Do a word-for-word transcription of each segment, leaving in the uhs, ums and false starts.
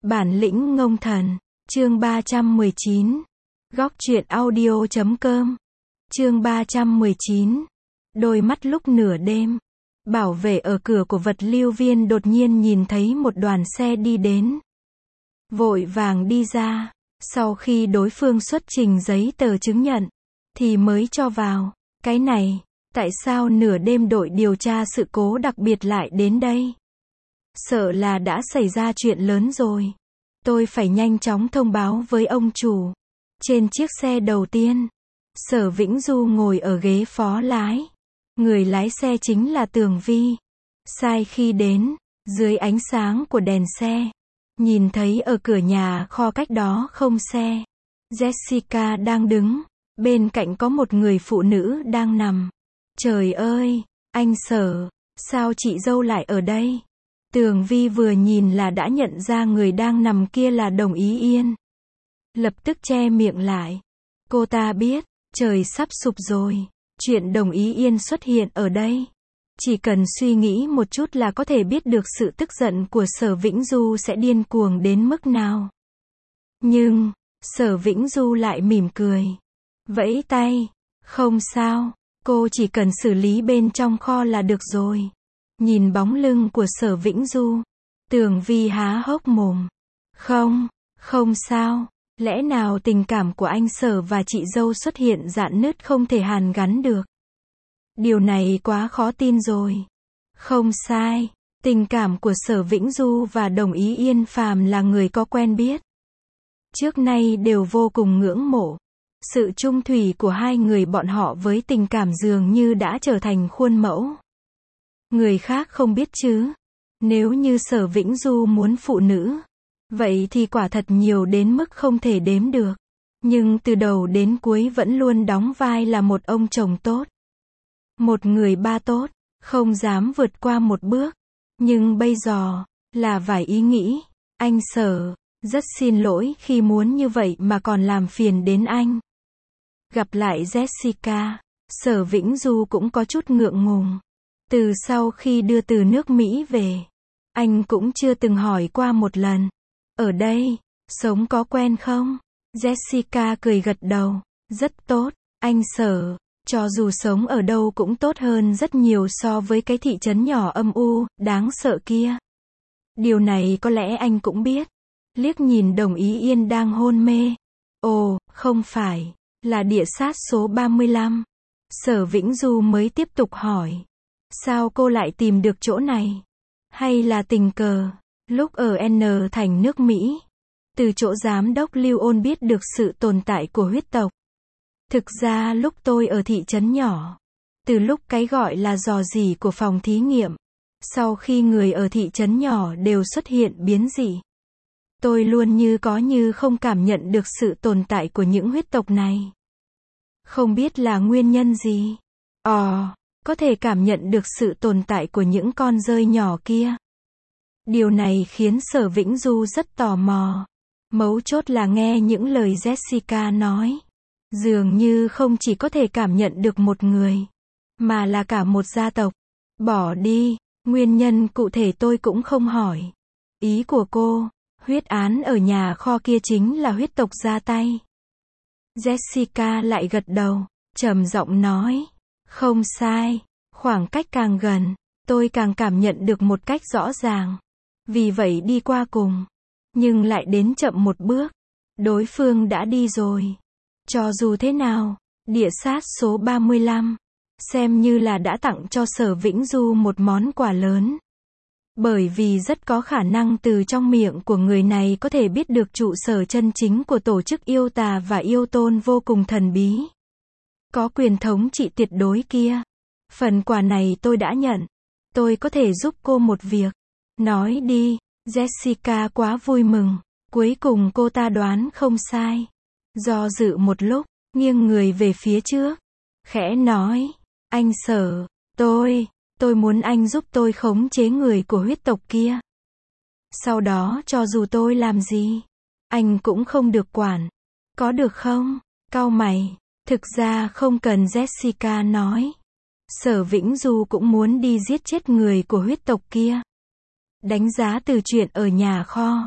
Bản lĩnh ngông thần. Chương ba trăm mười chín. Góc truyện audio chấm com. Chương ba trăm mười chín. Đôi mắt lúc nửa đêm. Bảo vệ ở cửa của vật lưu viên đột nhiên nhìn thấy một đoàn xe đi đến. Vội vàng đi ra. Sau khi đối phương xuất trình giấy tờ chứng nhận, thì mới cho vào. Cái này, tại sao nửa đêm đội điều tra sự cố đặc biệt lại đến đây? Sợ là đã xảy ra chuyện lớn rồi. Tôi phải nhanh chóng thông báo với ông chủ. Trên chiếc xe đầu tiên, Sở Vĩnh Du ngồi ở ghế phó lái. Người lái xe chính là Tường Vi. Sai khi đến, dưới ánh sáng của đèn xe, nhìn thấy ở cửa nhà kho cách đó không xe, Jessica đang đứng. Bên cạnh có một người phụ nữ đang nằm. Trời ơi, anh Sở, sao chị dâu lại ở đây? Tường Vi vừa nhìn là đã nhận ra người đang nằm kia là Đồng Ý Yên. Lập tức che miệng lại. Cô ta biết, trời sắp sụp rồi. Chuyện Đồng Ý Yên xuất hiện ở đây, chỉ cần suy nghĩ một chút là có thể biết được sự tức giận của Sở Vĩnh Du sẽ điên cuồng đến mức nào. Nhưng, Sở Vĩnh Du lại mỉm cười. Vẫy tay. Không sao, cô chỉ cần xử lý bên trong kho là được rồi. Nhìn bóng lưng của Sở Vĩnh Du, Tường Vi há hốc mồm. Không, không sao. Lẽ nào tình cảm của anh Sở và chị dâu xuất hiện rạn nứt không thể hàn gắn được? Điều này quá khó tin rồi. Không sai, tình cảm của Sở Vĩnh Du và Đồng Ý Yên phàm là người có quen biết trước nay đều vô cùng ngưỡng mộ. Sự chung thủy của hai người bọn họ với tình cảm dường như đã trở thành khuôn mẫu. Người khác không biết chứ. Nếu như Sở Vĩnh Du muốn phụ nữ, vậy thì quả thật nhiều đến mức không thể đếm được. Nhưng từ đầu đến cuối vẫn luôn đóng vai là một ông chồng tốt. Một người ba tốt, không dám vượt qua một bước. Nhưng bây giờ, là vài ý nghĩ. Anh Sở, rất xin lỗi khi muốn như vậy mà còn làm phiền đến anh. Gặp lại Jessica, Sở Vĩnh Du cũng có chút ngượng ngùng. Từ sau khi đưa từ nước Mỹ về, anh cũng chưa từng hỏi qua một lần. Ở đây, sống có quen không? Jessica cười gật đầu. Rất tốt, anh Sở. Cho dù sống ở đâu cũng tốt hơn rất nhiều so với cái thị trấn nhỏ âm u, đáng sợ kia. Điều này có lẽ anh cũng biết. Liếc nhìn Đồng Ý Yên đang hôn mê. Ồ, không phải, là địa sát số ba mươi lăm. Sở Vĩnh Du mới tiếp tục hỏi. Sao cô lại tìm được chỗ này? Hay là tình cờ? Lúc ở N thành nước Mỹ, từ chỗ giám đốc Lưu Ôn biết được sự tồn tại của huyết tộc. Thực ra lúc tôi ở thị trấn nhỏ, từ lúc cái gọi là rò rỉ của phòng thí nghiệm, sau khi người ở thị trấn nhỏ đều xuất hiện biến dị, tôi luôn như có như không cảm nhận được sự tồn tại của những huyết tộc này. Không biết là nguyên nhân gì. Ồ, có thể cảm nhận được sự tồn tại của những con dơi nhỏ kia. Điều này khiến Sở Vĩnh Du rất tò mò. Mấu chốt là nghe những lời Jessica nói. Dường như không chỉ có thể cảm nhận được một người, mà là cả một gia tộc. Bỏ đi, nguyên nhân cụ thể tôi cũng không hỏi. Ý của cô, huyết án ở nhà kho kia chính là huyết tộc ra tay. Jessica lại gật đầu, trầm giọng nói. Không sai, khoảng cách càng gần, tôi càng cảm nhận được một cách rõ ràng. Vì vậy đi qua cùng, nhưng lại đến chậm một bước. Đối phương đã đi rồi. Cho dù thế nào, địa sát số ba mươi lăm, xem như là đã tặng cho Sở Vĩnh Du một món quà lớn. Bởi vì rất có khả năng từ trong miệng của người này có thể biết được trụ sở chân chính của tổ chức yêu tà và yêu tôn vô cùng thần bí. Có quyền thống trị tuyệt đối kia. Phần quà này tôi đã nhận. Tôi có thể giúp cô một việc. Nói đi. Jessica quá vui mừng. Cuối cùng cô ta đoán không sai. Do dự một lúc, nghiêng người về phía trước. Khẽ nói. Anh Sở, tôi, tôi muốn anh giúp tôi khống chế người của huyết tộc kia. Sau đó cho dù tôi làm gì, anh cũng không được quản. Có được không? Cau mày. Thực ra không cần Jessica nói. Sở Vĩnh Du cũng muốn đi giết chết người của huyết tộc kia. Đánh giá từ chuyện ở nhà kho,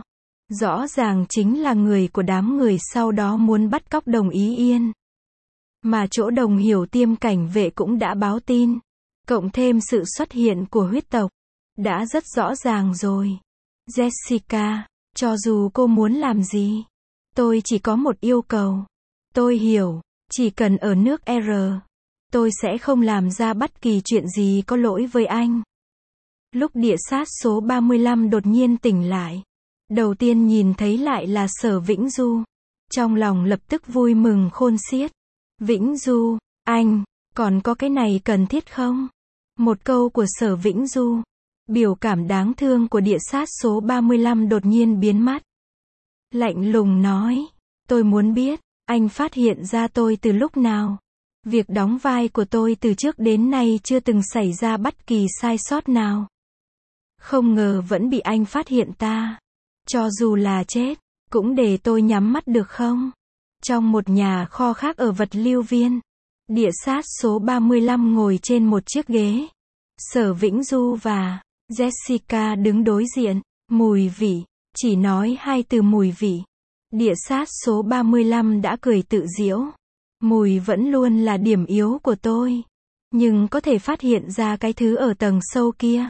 Rõ ràng chính là người của đám người sau đó muốn bắt cóc Đồng Ý Yên. Mà chỗ Đồng Hiểu Tiêm cảnh vệ cũng đã báo tin. Cộng thêm sự xuất hiện của huyết tộc. Đã rất rõ ràng rồi. Jessica, cho dù cô muốn làm gì, tôi chỉ có một yêu cầu. Tôi hiểu, chỉ cần ở nước R, tôi sẽ không làm ra bất kỳ chuyện gì có lỗi với anh. Lúc địa sát số ba mươi lăm đột nhiên tỉnh lại, đầu tiên nhìn thấy lại là Sở Vĩnh Du. Trong lòng lập tức vui mừng khôn xiết. Vĩnh Du, anh, còn có cái này cần thiết không? Một câu của Sở Vĩnh Du. Biểu cảm đáng thương của địa sát số ba mươi lăm đột nhiên biến mất. Lạnh lùng nói, tôi muốn biết, anh phát hiện ra tôi từ lúc nào? Việc đóng vai của tôi từ trước đến nay chưa từng xảy ra bất kỳ sai sót nào. Không ngờ vẫn bị anh phát hiện ta. Cho dù là chết, cũng để tôi nhắm mắt được không? Trong một nhà kho khác ở vật lưu viên, địa sát số ba mươi lăm ngồi trên một chiếc ghế. Sở Vĩnh Du và Jessica đứng đối diện. Mùi vị, chỉ nói hai từ mùi vị. Địa sát số ba mươi lăm đã cười tự giễu. Mùi vẫn luôn là điểm yếu của tôi. Nhưng có thể phát hiện ra cái thứ ở tầng sâu kia.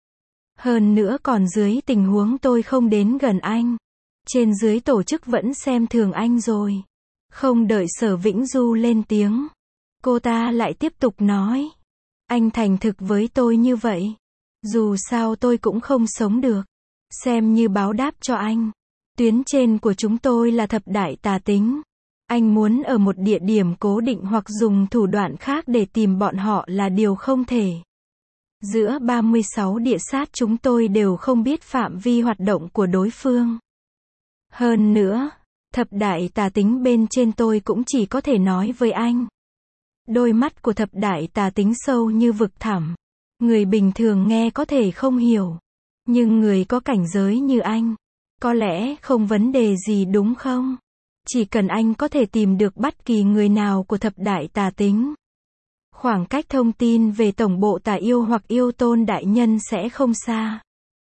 Hơn nữa còn dưới tình huống tôi không đến gần anh. Trên dưới tổ chức vẫn xem thường anh rồi. Không đợi Sở Vĩnh Du lên tiếng, cô ta lại tiếp tục nói. Anh thành thực với tôi như vậy. Dù sao tôi cũng không sống được. Xem như báo đáp cho anh. Tuyến trên của chúng tôi là thập đại tà tính. Anh muốn ở một địa điểm cố định hoặc dùng thủ đoạn khác để tìm bọn họ là điều không thể. Giữa ba mươi sáu địa sát chúng tôi đều không biết phạm vi hoạt động của đối phương. Hơn nữa, thập đại tà tính bên trên tôi cũng chỉ có thể nói với anh. Đôi mắt của thập đại tà tính sâu như vực thẳm. Người bình thường nghe có thể không hiểu. Nhưng người có cảnh giới như anh, có lẽ không vấn đề gì đúng không? Chỉ cần anh có thể tìm được bất kỳ người nào của thập đại tà tính. Khoảng cách thông tin về tổng bộ tà yêu hoặc yêu tôn đại nhân sẽ không xa.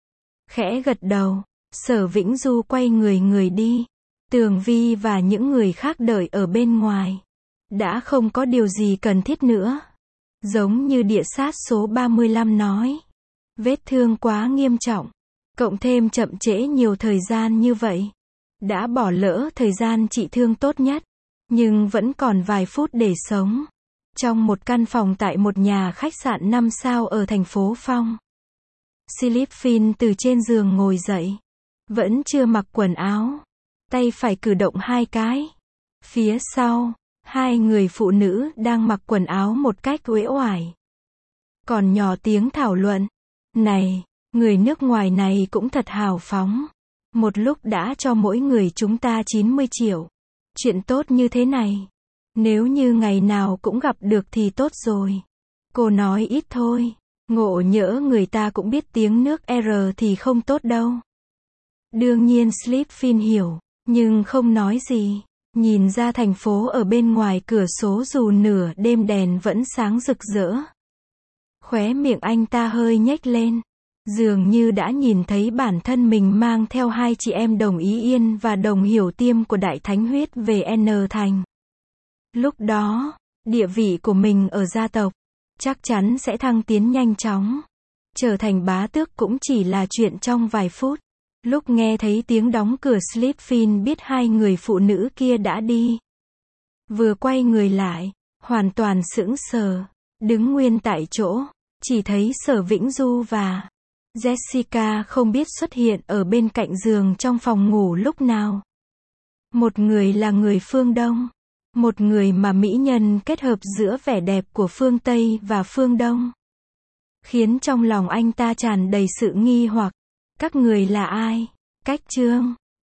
Khẽ gật đầu, Sở Vĩnh Du quay người người đi. Tường Vi và những người khác đợi ở bên ngoài. Đã không có điều gì cần thiết nữa. Giống như địa sát số ba mươi lăm nói. Vết thương quá nghiêm trọng. Cộng thêm chậm trễ nhiều thời gian như vậy. Đã bỏ lỡ thời gian trị thương tốt nhất. Nhưng vẫn còn vài phút để sống. Trong một căn phòng tại một nhà khách sạn năm sao ở thành phố Phong. Philippines từ trên giường ngồi dậy. Vẫn chưa mặc quần áo. Tay phải cử động hai cái. Phía sau, hai người phụ nữ đang mặc quần áo một cách uể oải. Còn nhỏ tiếng thảo luận. Này, người nước ngoài này cũng thật hào phóng. Một lúc đã cho mỗi người chúng ta chín mươi triệu. Chuyện tốt như thế này. Nếu như ngày nào cũng gặp được thì tốt rồi. Cô nói ít thôi. Ngộ nhỡ người ta cũng biết tiếng nước R thì không tốt đâu. Đương nhiên Philippines hiểu. Nhưng không nói gì. Nhìn ra thành phố ở bên ngoài cửa sổ dù nửa đêm đèn vẫn sáng rực rỡ. Khóe miệng anh ta hơi nhếch lên. Dường như đã nhìn thấy bản thân mình mang theo hai chị em Đồng Ý Yên và Đồng Hiểu Tiêm của Đại Thánh Huyết về N thành. Lúc đó, địa vị của mình ở gia tộc chắc chắn sẽ thăng tiến nhanh chóng. Trở thành bá tước cũng chỉ là chuyện trong vài phút. Lúc nghe thấy tiếng đóng cửa Philippines biết hai người phụ nữ kia đã đi. Vừa quay người lại, hoàn toàn sững sờ, đứng nguyên tại chỗ, chỉ thấy Sở Vĩnh Du và Jessica không biết xuất hiện ở bên cạnh giường trong phòng ngủ lúc nào. Một người là người phương Đông, một người mà mỹ nhân kết hợp giữa vẻ đẹp của phương Tây và phương Đông. Khiến trong lòng anh ta tràn đầy sự nghi hoặc. Các người là ai? Cách chương